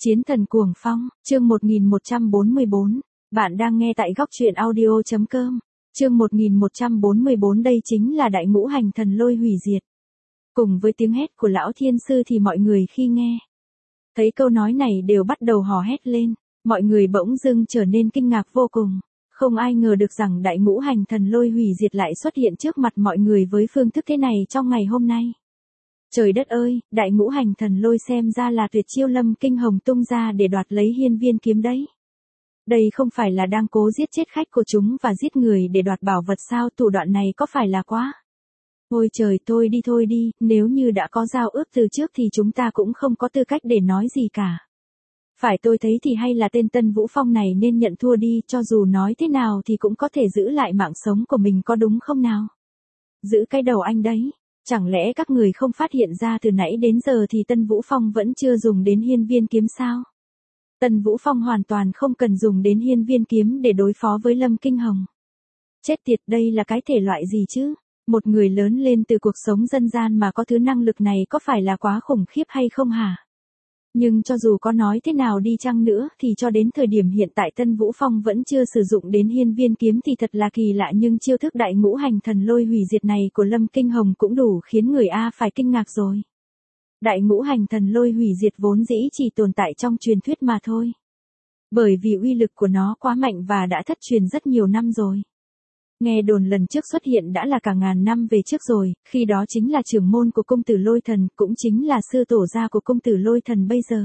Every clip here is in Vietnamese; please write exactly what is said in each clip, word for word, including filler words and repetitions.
Chiến thần cuồng phong, chương một nghìn một trăm bốn mươi bốn. Bạn đang nghe tại góc truyện audio chấm com. Chương một nghìn một trăm bốn mươi bốn, đây chính là đại ngũ hành thần lôi hủy diệt. Cùng với tiếng hét của lão thiên sư thì mọi người khi nghe thấy câu nói này đều bắt đầu hò hét lên, mọi người bỗng dưng trở nên kinh ngạc vô cùng. Không ai ngờ được rằng đại ngũ hành thần lôi hủy diệt lại xuất hiện trước mặt mọi người với phương thức thế này trong ngày hôm nay. Trời đất ơi, đại ngũ hành thần lôi xem ra là tuyệt chiêu Lâm Kinh Hồng tung ra để đoạt lấy hiên viên kiếm đấy. Đây không phải là đang cố giết chết khách của chúng và giết người để đoạt bảo vật sao? Thủ đoạn này có phải là quá? Ôi trời, thôi đi thôi đi, nếu như đã có giao ước từ trước thì chúng ta cũng không có tư cách để nói gì cả. Phải, tôi thấy thì hay là tên Tân Vũ Phong này nên nhận thua đi, cho dù nói thế nào thì cũng có thể giữ lại mạng sống của mình, có đúng không nào? Giữ cái đầu anh đấy. Chẳng lẽ các người không phát hiện ra từ nãy đến giờ thì Tân Vũ Phong vẫn chưa dùng đến hiên viên kiếm sao? Tân Vũ Phong hoàn toàn không cần dùng đến hiên viên kiếm để đối phó với Lâm Kinh Hồng. Chết tiệt, đây là cái thể loại gì chứ? Một người lớn lên từ cuộc sống dân gian mà có thứ năng lực này có phải là quá khủng khiếp hay không hả? Nhưng cho dù có nói thế nào đi chăng nữa thì cho đến thời điểm hiện tại Tân Vũ Phong vẫn chưa sử dụng đến hiên viên kiếm thì thật là kỳ lạ, nhưng chiêu thức đại ngũ hành thần lôi hủy diệt này của Lâm Kinh Hồng cũng đủ khiến người A phải kinh ngạc rồi. Đại ngũ hành thần lôi hủy diệt vốn dĩ chỉ tồn tại trong truyền thuyết mà thôi. Bởi vì uy lực của nó quá mạnh và đã thất truyền rất nhiều năm rồi. Nghe đồn lần trước xuất hiện đã là cả ngàn năm về trước rồi, khi đó chính là trưởng môn của công tử Lôi Thần, cũng chính là sư tổ gia của công tử Lôi Thần bây giờ.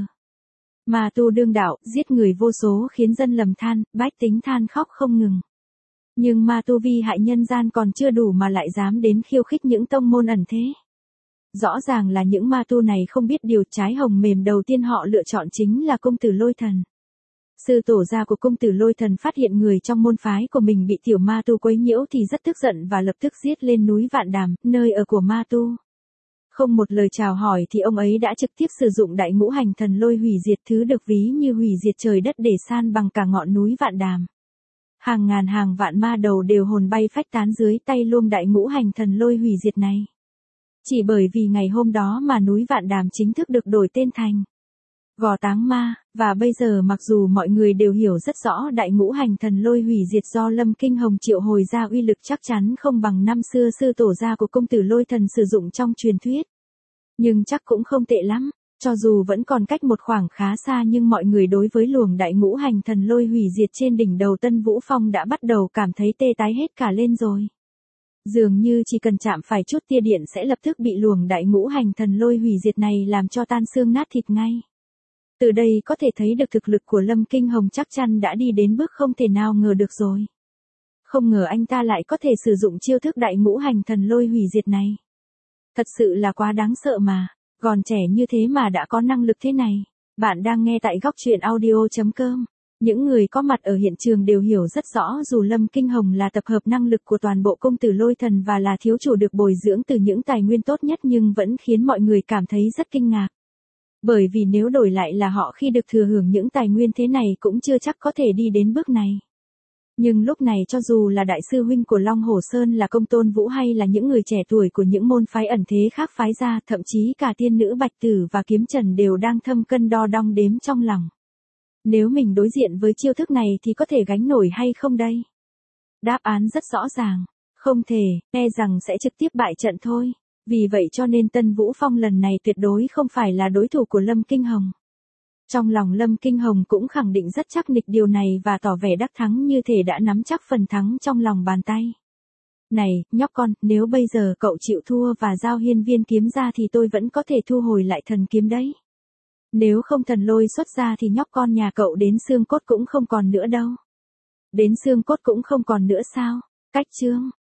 Ma tu đương đạo, giết người vô số khiến dân lầm than, bách tính than khóc không ngừng. Nhưng ma tu vi hại nhân gian còn chưa đủ mà lại dám đến khiêu khích những tông môn ẩn thế. Rõ ràng là những ma tu này không biết điều, trái hồng mềm đầu tiên họ lựa chọn chính là công tử Lôi Thần. Sư tổ gia của công tử Lôi Thần phát hiện người trong môn phái của mình bị tiểu ma tu quấy nhiễu thì rất tức giận và lập tức giết lên núi Vạn Đàm, nơi ở của ma tu. Không một lời chào hỏi thì ông ấy đã trực tiếp sử dụng đại ngũ hành thần lôi hủy diệt, thứ được ví như hủy diệt trời đất để san bằng cả ngọn núi Vạn Đàm. Hàng ngàn hàng vạn ma đầu đều hồn bay phách tán dưới tay luông đại ngũ hành thần lôi hủy diệt này. Chỉ bởi vì ngày hôm đó mà núi Vạn Đàm chính thức được đổi tên thành Gò Táng Ma, và bây giờ mặc dù mọi người đều hiểu rất rõ đại ngũ hành thần lôi hủy diệt do Lâm Kinh Hồng triệu hồi ra uy lực chắc chắn không bằng năm xưa sư tổ gia của công tử Lôi Thần sử dụng trong truyền thuyết. Nhưng chắc cũng không tệ lắm, cho dù vẫn còn cách một khoảng khá xa nhưng mọi người đối với luồng đại ngũ hành thần lôi hủy diệt trên đỉnh đầu Tân Vũ Phong đã bắt đầu cảm thấy tê tái hết cả lên rồi. Dường như chỉ cần chạm phải chút tia điện sẽ lập tức bị luồng đại ngũ hành thần lôi hủy diệt này làm cho tan xương nát thịt ngay. Từ đây có thể thấy được thực lực của Lâm Kinh Hồng chắc chắn đã đi đến bước không thể nào ngờ được rồi. Không ngờ anh ta lại có thể sử dụng chiêu thức đại ngũ hành thần lôi hủy diệt này. Thật sự là quá đáng sợ mà, còn trẻ như thế mà đã có năng lực thế này. Bạn đang nghe tại góc truyện audio chấm com. Những người có mặt ở hiện trường đều hiểu rất rõ dù Lâm Kinh Hồng là tập hợp năng lực của toàn bộ công tử Lôi Thần và là thiếu chủ được bồi dưỡng từ những tài nguyên tốt nhất nhưng vẫn khiến mọi người cảm thấy rất kinh ngạc. Bởi vì nếu đổi lại là họ khi được thừa hưởng những tài nguyên thế này cũng chưa chắc có thể đi đến bước này. Nhưng lúc này cho dù là đại sư huynh của Long Hổ Sơn là Công Tôn Vũ hay là những người trẻ tuổi của những môn phái ẩn thế khác phái ra, thậm chí cả tiên nữ Bạch Tử và Kiếm Trần đều đang thâm cân đo đong đếm trong lòng. Nếu mình đối diện với chiêu thức này thì có thể gánh nổi hay không đây? Đáp án rất rõ ràng, không thể, e rằng sẽ trực tiếp bại trận thôi. Vì vậy cho nên Tân Vũ Phong lần này tuyệt đối không phải là đối thủ của Lâm Kinh Hồng. Trong lòng Lâm Kinh Hồng cũng khẳng định rất chắc nịch điều này và tỏ vẻ đắc thắng như thể đã nắm chắc phần thắng trong lòng bàn tay. Này, nhóc con, nếu bây giờ cậu chịu thua và giao hiên viên kiếm ra thì tôi vẫn có thể thu hồi lại thần kiếm đấy. Nếu không thần lôi xuất ra thì nhóc con nhà cậu đến xương cốt cũng không còn nữa đâu. Đến xương cốt cũng không còn nữa sao? Cách chương.